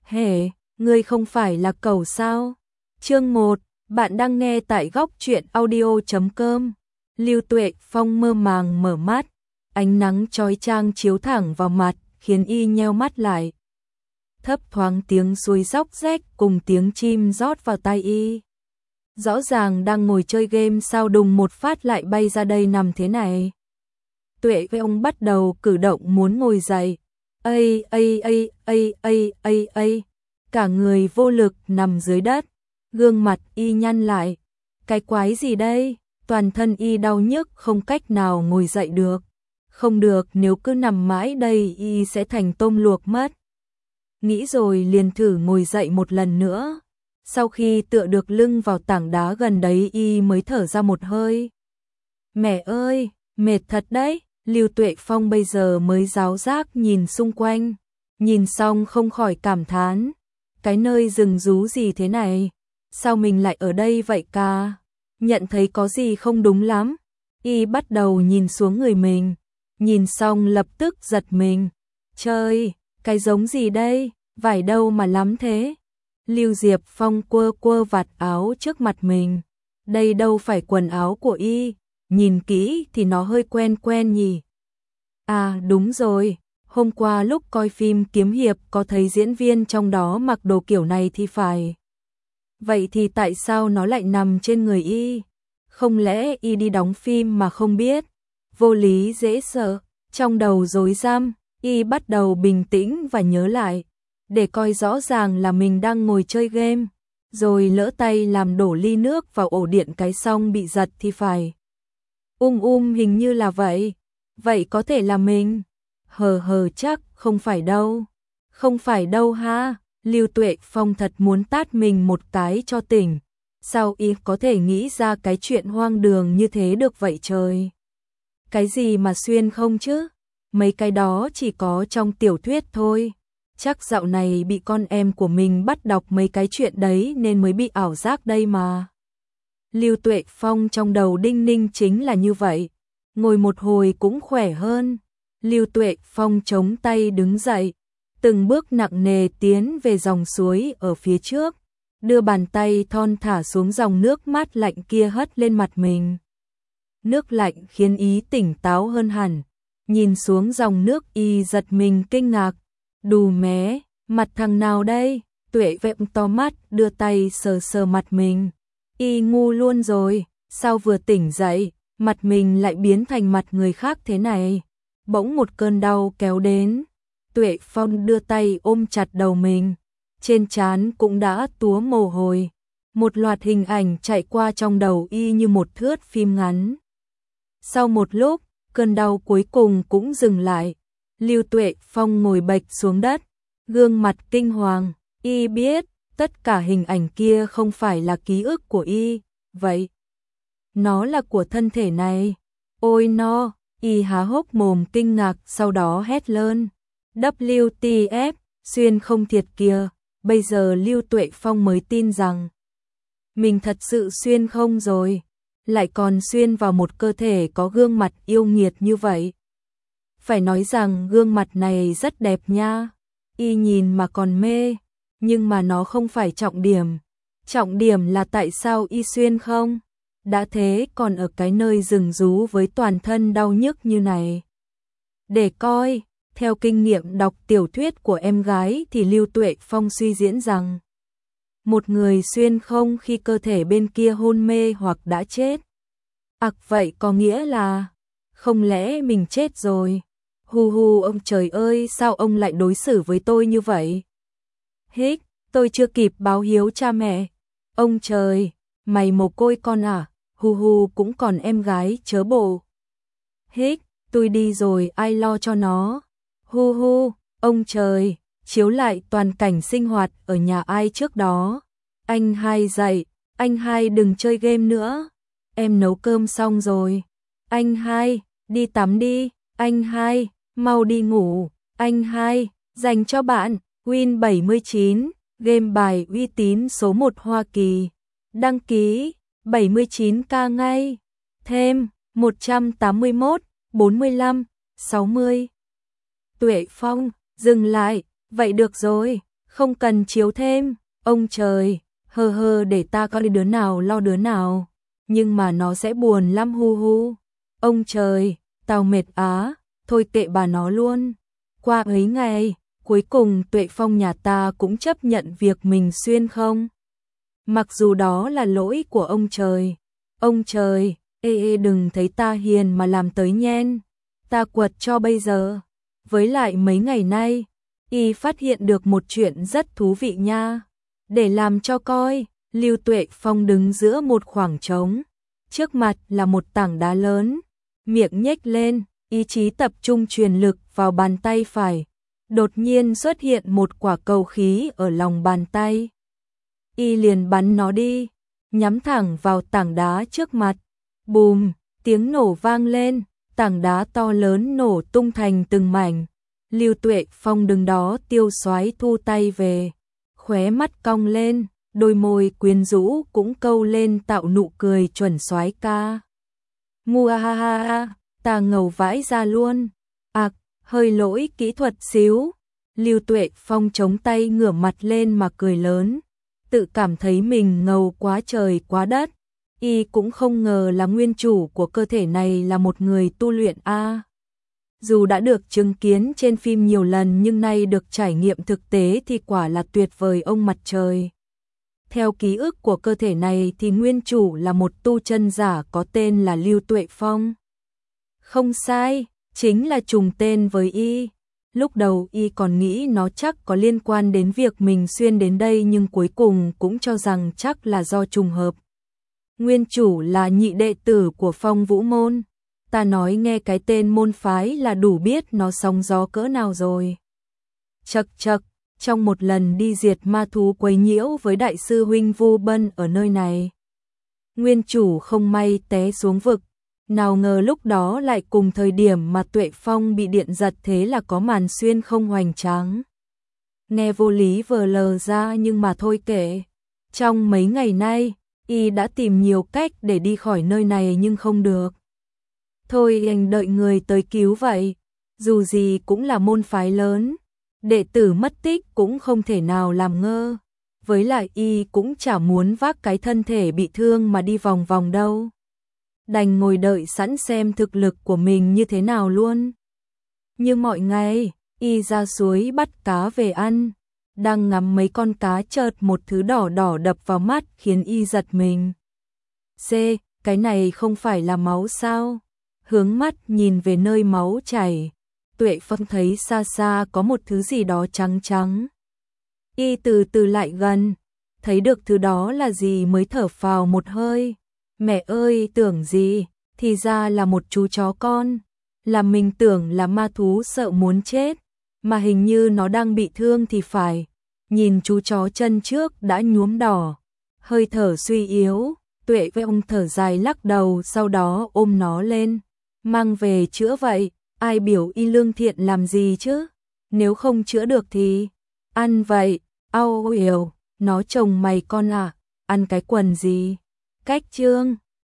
Hề, ngươi không phải là cẩu sao? Chương 1, bạn đang nghe tại góc truyện audio.com. Lưu Tuệ Phong mơ màng mở mắt, ánh nắng chói chang chiếu thẳng vào mặt, khiến y nheo mắt lại. Thấp thoáng tiếng suối róc rách cùng tiếng chim rót vào tai y. Rõ ràng đang ngồi chơi game sao đùng một phát lại bay ra đây nằm thế này. Tuệ với ông bắt đầu cử động muốn ngồi dậy. Cả người vô lực nằm dưới đất, gương mặt y nhăn lại. Cái quái gì đây? Toàn thân y đau nhức không cách nào ngồi dậy được. Không được, nếu cứ nằm mãi đây y sẽ thành tôm luộc mất. Nghĩ rồi liền thử ngồi dậy một lần nữa. Sau khi tựa được lưng vào tảng đá gần đấy y mới thở ra một hơi. Mẹ ơi, mệt thật đấy. Lưu Tuệ Phong bây giờ mới giáo giác nhìn xung quanh. Nhìn xong không khỏi cảm thán. Cái nơi rừng rú gì thế này? Sao mình lại ở đây vậy ca? Nhận thấy có gì không đúng lắm. Y bắt đầu nhìn xuống người mình. Nhìn xong lập tức giật mình. Trời, cái giống gì đây? Vải đâu mà lắm thế? Lưu Diệp Phong quơ quơ vạt áo trước mặt mình. Đây đâu phải quần áo của y. Nhìn kỹ thì nó hơi quen quen nhỉ. À đúng rồi, hôm qua lúc coi phim kiếm hiệp có thấy diễn viên trong đó mặc đồ kiểu này thì phải. Vậy thì tại sao nó lại nằm trên người y? Không lẽ y đi đóng phim mà không biết? Vô lý dễ sợ, trong đầu rối rắm, y bắt đầu bình tĩnh và nhớ lại. Để coi rõ ràng là mình đang ngồi chơi game, rồi lỡ tay làm đổ ly nước vào ổ điện cái xong bị giật thì phải. Hình như là vậy. Vậy có thể là mình. Chắc không phải đâu. Không phải đâu ha. Lưu Tuệ Phong thật muốn tát mình một cái cho tỉnh. Sao y có thể nghĩ ra cái chuyện hoang đường như thế được vậy trời? Cái gì mà xuyên không chứ? Mấy cái đó chỉ có trong tiểu thuyết thôi. Chắc dạo này bị con em của mình bắt đọc mấy cái chuyện đấy nên mới bị ảo giác đây mà. Lưu Tuệ Phong trong đầu đinh ninh chính là như vậy. Ngồi một hồi cũng khỏe hơn. Lưu Tuệ Phong chống tay đứng dậy, từng bước nặng nề tiến về dòng suối ở phía trước, đưa bàn tay thon thả xuống dòng nước mát lạnh kia hất lên mặt mình. Nước lạnh khiến ý tỉnh táo hơn hẳn. Nhìn xuống dòng nước y giật mình kinh ngạc. Đù mé, mặt thằng nào đây? Tuệ vẹm to mắt đưa tay sờ sờ mặt mình. Y ngu luôn rồi, sao vừa tỉnh dậy, mặt mình lại biến thành mặt người khác thế này? Bỗng một cơn đau kéo đến. Tuệ Phong đưa tay ôm chặt đầu mình. Trên trán cũng đã túa mồ hôi. Một loạt hình ảnh chạy qua trong đầu y như một thước phim ngắn. Sau một lúc, cơn đau cuối cùng cũng dừng lại. Lưu Tuệ Phong ngồi bệt xuống đất, gương mặt kinh hoàng. Y biết, tất cả hình ảnh kia không phải là ký ức của y, vậy nó là của thân thể này. Ôi no, y há hốc mồm kinh ngạc sau đó hét lên. WTF, xuyên không thiệt kìa. Bây giờ Lưu Tuệ Phong mới tin rằng mình thật sự xuyên không rồi, lại còn xuyên vào một cơ thể có gương mặt yêu nghiệt như vậy. Phải nói rằng gương mặt này rất đẹp nha, y nhìn mà còn mê, nhưng mà nó không phải trọng điểm. Trọng điểm là tại sao y xuyên không? Đã thế còn ở cái nơi rừng rú với toàn thân đau nhức như này. Để coi, theo kinh nghiệm đọc tiểu thuyết của em gái thì Lưu Tuệ Phong suy diễn rằng một người xuyên không khi cơ thể bên kia hôn mê hoặc đã chết. Vậy có nghĩa là không lẽ mình chết rồi? Ông trời ơi, sao ông lại đối xử với tôi như vậy? Hích, tôi chưa kịp báo hiếu cha mẹ. Ông trời, mày mồ côi con à? Cũng còn em gái chớ bộ. Hích, tôi đi rồi ai lo cho nó? Ông trời, chiếu lại toàn cảnh sinh hoạt ở nhà ai trước đó. Anh hai dậy, anh hai đừng chơi game nữa. Em nấu cơm xong rồi. Anh hai, đi tắm đi. Anh hai, mau đi ngủ. Anh hai, dành cho bạn, Win 79, game bài uy tín số 1 Hoa Kỳ. Đăng ký 79k ngay. Thêm 181, 45, 60. Tuệ Phong, dừng lại, vậy được rồi, Không cần chiếu thêm, ông trời, để ta coi đứa nào lo đứa nào, nhưng mà nó sẽ buồn lắm hu hu. Ông trời, tao mệt á, thôi kệ bà nó luôn. Qua ấy ngày, cuối cùng Tuệ Phong nhà ta cũng chấp nhận việc mình xuyên không. Mặc dù đó là lỗi của ông trời. Ông trời, đừng thấy ta hiền mà làm tới nhen. Ta quật cho bây giờ. Với lại mấy ngày nay, y phát hiện được một chuyện rất thú vị nha. Để làm cho coi, Lưu Tuệ Phong đứng giữa một khoảng trống. Trước mặt là một tảng đá lớn. Miệng nhếch lên, ý chí tập trung truyền lực vào bàn tay phải. Đột nhiên xuất hiện một quả cầu khí ở lòng bàn tay. Y liền bắn nó đi, nhắm thẳng vào tảng đá trước mặt. Bùm, tiếng nổ vang lên, tảng đá to lớn nổ tung thành từng mảnh. Lưu Tuệ Phong đứng đó tiêu xoái thu tay về, khóe mắt cong lên, đôi môi quyến rũ cũng câu lên tạo nụ cười chuẩn soái ca. Muahaha, ta ngầu vãi ra luôn. Hơi lỗi kỹ thuật xíu. Lưu Tuệ Phong chống tay ngửa mặt lên mà cười lớn, tự cảm thấy mình ngầu quá trời quá đất. Y cũng không ngờ là nguyên chủ của cơ thể này là một người tu luyện a. Dù đã được chứng kiến trên phim nhiều lần nhưng nay được trải nghiệm thực tế thì quả là tuyệt vời ông mặt trời. Theo ký ức của cơ thể này thì nguyên chủ là một tu chân giả có tên là Lưu Tuệ Phong. Không sai, chính là trùng tên với y. Lúc đầu y còn nghĩ nó chắc có liên quan đến việc mình xuyên đến đây nhưng cuối cùng cũng cho rằng chắc là do trùng hợp. Nguyên chủ là nhị đệ tử của Phong Vũ Môn. Ta nói nghe cái tên môn phái là đủ biết nó sóng gió cỡ nào rồi. Chậc chậc, trong một lần đi diệt ma thú quấy nhiễu với đại sư huynh Vu Bân ở nơi này, nguyên chủ không may té xuống vực. Nào ngờ lúc đó lại cùng thời điểm mà Tuệ Phong bị điện giật, thế là có màn xuyên không hoành tráng. Nghe vô lý vờ lờ ra nhưng mà thôi kệ. Trong mấy ngày nay, y đã tìm nhiều cách để đi khỏi nơi này nhưng không được. Thôi anh đợi người tới cứu vậy. Dù gì cũng là môn phái lớn, đệ tử mất tích cũng không thể nào làm ngơ. Với lại y cũng chả muốn vác cái thân thể bị thương mà đi vòng vòng đâu. Đành ngồi đợi sẵn xem thực lực của mình như thế nào luôn. Như mọi ngày, y ra suối bắt cá về ăn. Đang ngắm mấy con cá chợt một thứ đỏ đỏ đập vào mắt khiến y giật mình. Cái này không phải là máu sao? Hướng mắt nhìn về nơi máu chảy, Tuệ Phong thấy xa xa có một thứ gì đó trắng trắng. Y từ từ lại gần, thấy được thứ đó là gì mới thở phào một hơi. Mẹ ơi, tưởng gì, thì ra là một chú chó con. Làm mình tưởng là ma thú sợ muốn chết, mà hình như nó đang bị thương thì phải. Nhìn chú chó chân trước đã nhuốm đỏ, hơi thở suy yếu, Tuệ Phong thở dài lắc đầu, sau đó ôm nó lên, mang về chữa vậy. Ai biểu y lương thiện làm gì chứ? Nếu không chữa được thì ăn vậy. Au hiểu, nó chồng mày con à, ăn cái quần gì? Cách trương